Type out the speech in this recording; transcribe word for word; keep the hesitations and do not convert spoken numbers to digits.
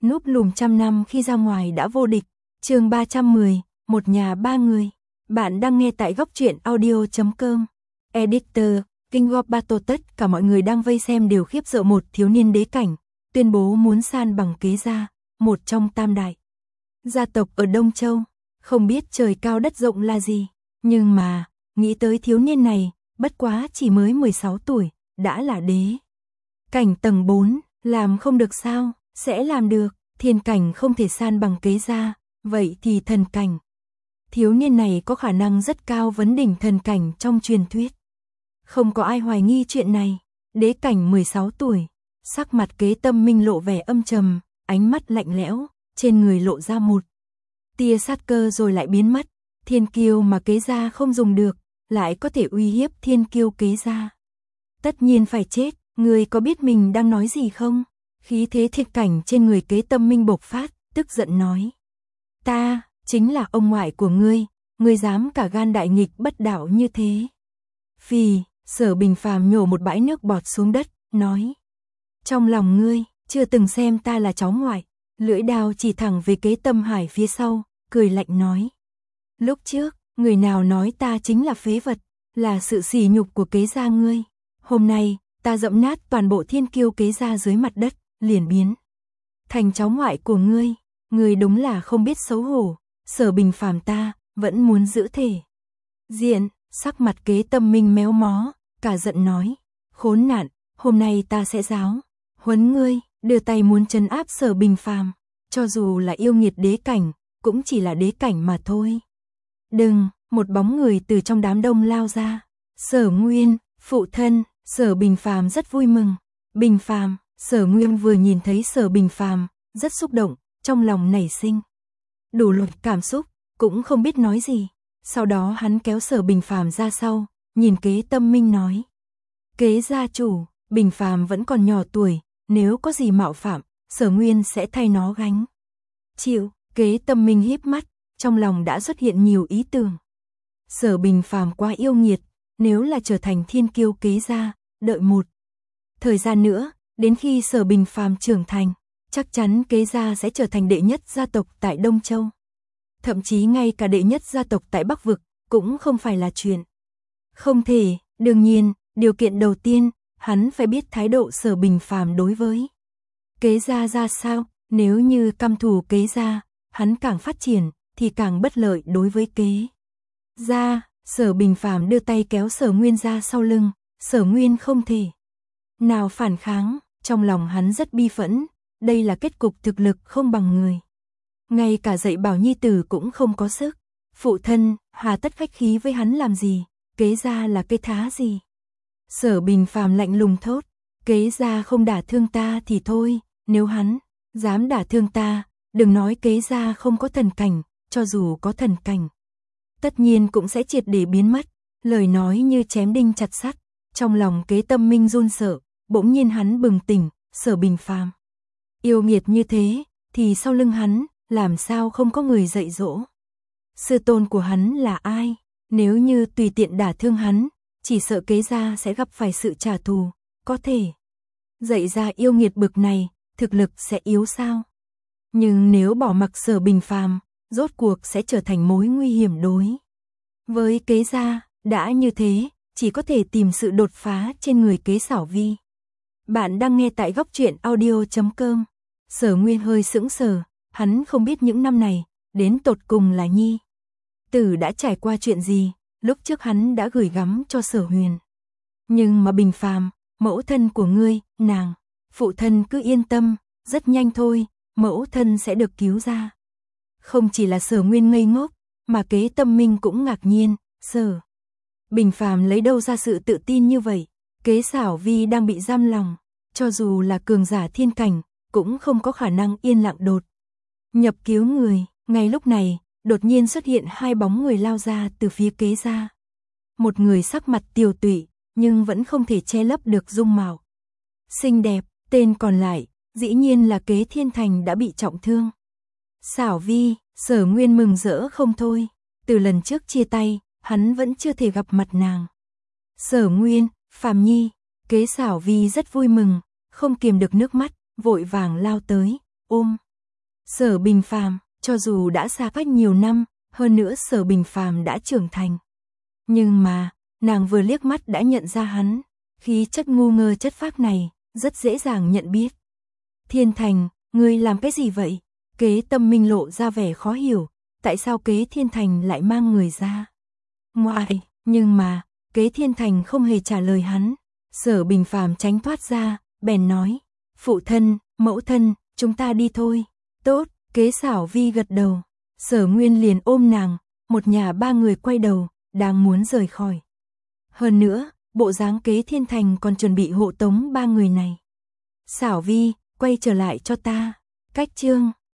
núp lùm trăm năm khi ra ngoài đã vô địch. Chương ba trăm mười, một nhà ba người. Bạn đang nghe tại góc truyện audio chấm com. Editor, King of Battle. Tất cả mọi người đang vây xem đều khiếp sợ một thiếu niên đế cảnh, tuyên bố muốn san bằng kế gia, một trong tam đại gia tộc ở Đông Châu. Không biết trời cao đất rộng là gì, nhưng mà, nghĩ tới thiếu niên này, bất quá chỉ mới mười sáu tuổi, đã là đế cảnh tầng bốn, làm không được sao, sẽ làm được, thiên cảnh không thể san bằng kế gia, vậy thì thần cảnh. Thiếu niên này có khả năng rất cao vấn đỉnh thần cảnh trong truyền thuyết. Không có ai hoài nghi chuyện này, đế cảnh mười sáu tuổi, sắc mặt Kế Tâm Minh lộ vẻ âm trầm, ánh mắt lạnh lẽo, trên người lộ ra một tia sát cơ rồi lại biến mất, thiên kiêu mà kế gia không dùng được, lại có thể uy hiếp thiên kiêu kế gia. Tất nhiên phải chết, người có biết mình đang nói gì không? Khí thế thiệt cảnh trên người Kế Tâm Minh bộc phát, tức giận nói. Ta, chính là ông ngoại của ngươi, ngươi dám cả gan đại nghịch bất đạo như thế. Phì, Sở Bình Phàm nhổ một bãi nước bọt xuống đất, nói. Trong lòng ngươi, chưa từng xem ta là cháu ngoại, lưỡi đao chỉ thẳng về Kế Tâm Hải phía sau, cười lạnh nói. Lúc trước, người nào nói ta chính là phế vật, là sự sỉ nhục của kế gia ngươi. Hôm nay, ta dẫm nát toàn bộ thiên kiêu kế gia dưới mặt đất, liền biến thành cháu ngoại của ngươi. Ngươi đúng là không biết xấu hổ. Sở Bình Phàm ta vẫn muốn giữ thể diện. Sắc mặt Kế Tâm Minh méo mó, cả giận nói. Khốn nạn, hôm nay ta sẽ giáo huấn ngươi. Đưa tay muốn trấn áp Sở Bình Phàm, cho dù là yêu nghiệt đế cảnh, cũng chỉ là đế cảnh mà thôi. Đừng, một bóng người từ trong đám đông lao ra. Sở Nguyên, phụ thân. Sở Bình Phàm rất vui mừng. Bình Phàm, Sở Nguyên vừa nhìn thấy Sở Bình Phàm, rất xúc động, trong lòng nảy sinh đủ loại cảm xúc, cũng không biết nói gì. Sau đó hắn kéo Sở Bình Phàm ra sau, nhìn Kế Tâm Minh nói. Kế gia chủ, Bình Phàm vẫn còn nhỏ tuổi, nếu có gì mạo phạm, Sở Nguyên sẽ thay nó gánh chịu. Kế Tâm Minh híp mắt, trong lòng đã xuất hiện nhiều ý tưởng. Sở Bình Phàm quá yêu nghiệt, nếu là trở thành thiên kiêu kế gia, đợi một thời gian nữa, đến khi Sở Bình Phàm trưởng thành, chắc chắn kế gia sẽ trở thành đệ nhất gia tộc tại Đông Châu. Thậm chí ngay cả đệ nhất gia tộc tại Bắc Vực, cũng không phải là chuyện không thể. Đương nhiên, điều kiện đầu tiên, hắn phải biết thái độ Sở Bình Phàm đối với kế gia ra sao. Nếu như căm thù kế gia, hắn càng phát triển, thì càng bất lợi đối với kế gia. Sở Bình Phàm đưa tay kéo Sở Nguyên ra sau lưng, Sở Nguyên không thể nào phản kháng, trong lòng hắn rất bi phẫn, đây là kết cục thực lực không bằng người. Ngay cả dạy bảo nhi tử cũng không có sức. Phụ thân, hà tất khách khí với hắn làm gì, kế gia là cây thá gì. Sở Bình Phàm lạnh lùng thốt, kế gia không đả thương ta thì thôi, nếu hắn dám đả thương ta, đừng nói kế gia không có thần cảnh, cho dù có thần cảnh, tất nhiên cũng sẽ triệt để biến mất. Lời nói như chém đinh chặt sắt, trong lòng Kế Tâm Minh run sợ, bỗng nhiên hắn bừng tỉnh, Sở Bình Phàm yêu nghiệt như thế, thì sau lưng hắn, làm sao không có người dạy dỗ. Sư tôn của hắn là ai? Nếu như tùy tiện đả thương hắn, chỉ sợ kế gia sẽ gặp phải sự trả thù, có thể dạy ra yêu nghiệt bực này, thực lực sẽ yếu sao? Nhưng nếu bỏ mặc Sở Bình Phàm, rốt cuộc sẽ trở thành mối nguy hiểm đối với kế gia. Đã như thế, chỉ có thể tìm sự đột phá trên người Kế Xảo Vi. Bạn đang nghe tại góc truyện audio chấm com. Sở Nguyên hơi sững sờ, hắn không biết những năm này, đến tột cùng là nhi tử đã trải qua chuyện gì. Lúc trước hắn đã gửi gắm cho Sở Huyền. Nhưng mà Bình Phàm, mẫu thân của ngươi, nàng, phụ thân cứ yên tâm, rất nhanh thôi, mẫu thân sẽ được cứu ra. Không chỉ là Sở Nguyên ngây ngốc, mà Kế Tâm Minh cũng ngạc nhiên, Sở Bình Phàm lấy đâu ra sự tự tin như vậy. Kế Xảo Vi đang bị giam lòng, cho dù là cường giả thiên cảnh, cũng không có khả năng yên lặng đột nhập cứu người. Ngay lúc này, đột nhiên xuất hiện hai bóng người lao ra từ phía kế gia. Một người sắc mặt tiều tụy, nhưng vẫn không thể che lấp được dung mạo xinh đẹp. Tên còn lại, dĩ nhiên là Kế Thiên Thành đã bị trọng thương. Xảo Vi, Sở Nguyên mừng rỡ không thôi. Từ lần trước chia tay, hắn vẫn chưa thể gặp mặt nàng. Sở Nguyên, Phàm Nhi. Kế Xảo Vi rất vui mừng, không kiềm được nước mắt, vội vàng lao tới, ôm Sở Bình Phàm, cho dù đã xa cách nhiều năm, hơn nữa Sở Bình Phàm đã trưởng thành. Nhưng mà, nàng vừa liếc mắt đã nhận ra hắn, khí chất ngu ngơ chất phác này, rất dễ dàng nhận biết. Thiên Thành, ngươi làm cái gì vậy? Kế Tâm Minh lộ ra vẻ khó hiểu, tại sao Kế Thiên Thành lại mang người ra? Ngoài, nhưng mà, Kế Thiên Thành không hề trả lời hắn. Sở Bình Phàm tránh thoát ra, bèn nói, phụ thân, mẫu thân, chúng ta đi thôi. Tốt, Kế Xảo Vi gật đầu. Sở Nguyên liền ôm nàng, một nhà ba người quay đầu, đang muốn rời khỏi. Hơn nữa, bộ dáng Kế Thiên Thành còn chuẩn bị hộ tống ba người này. Xảo Vi, quay trở lại cho ta. Cách chương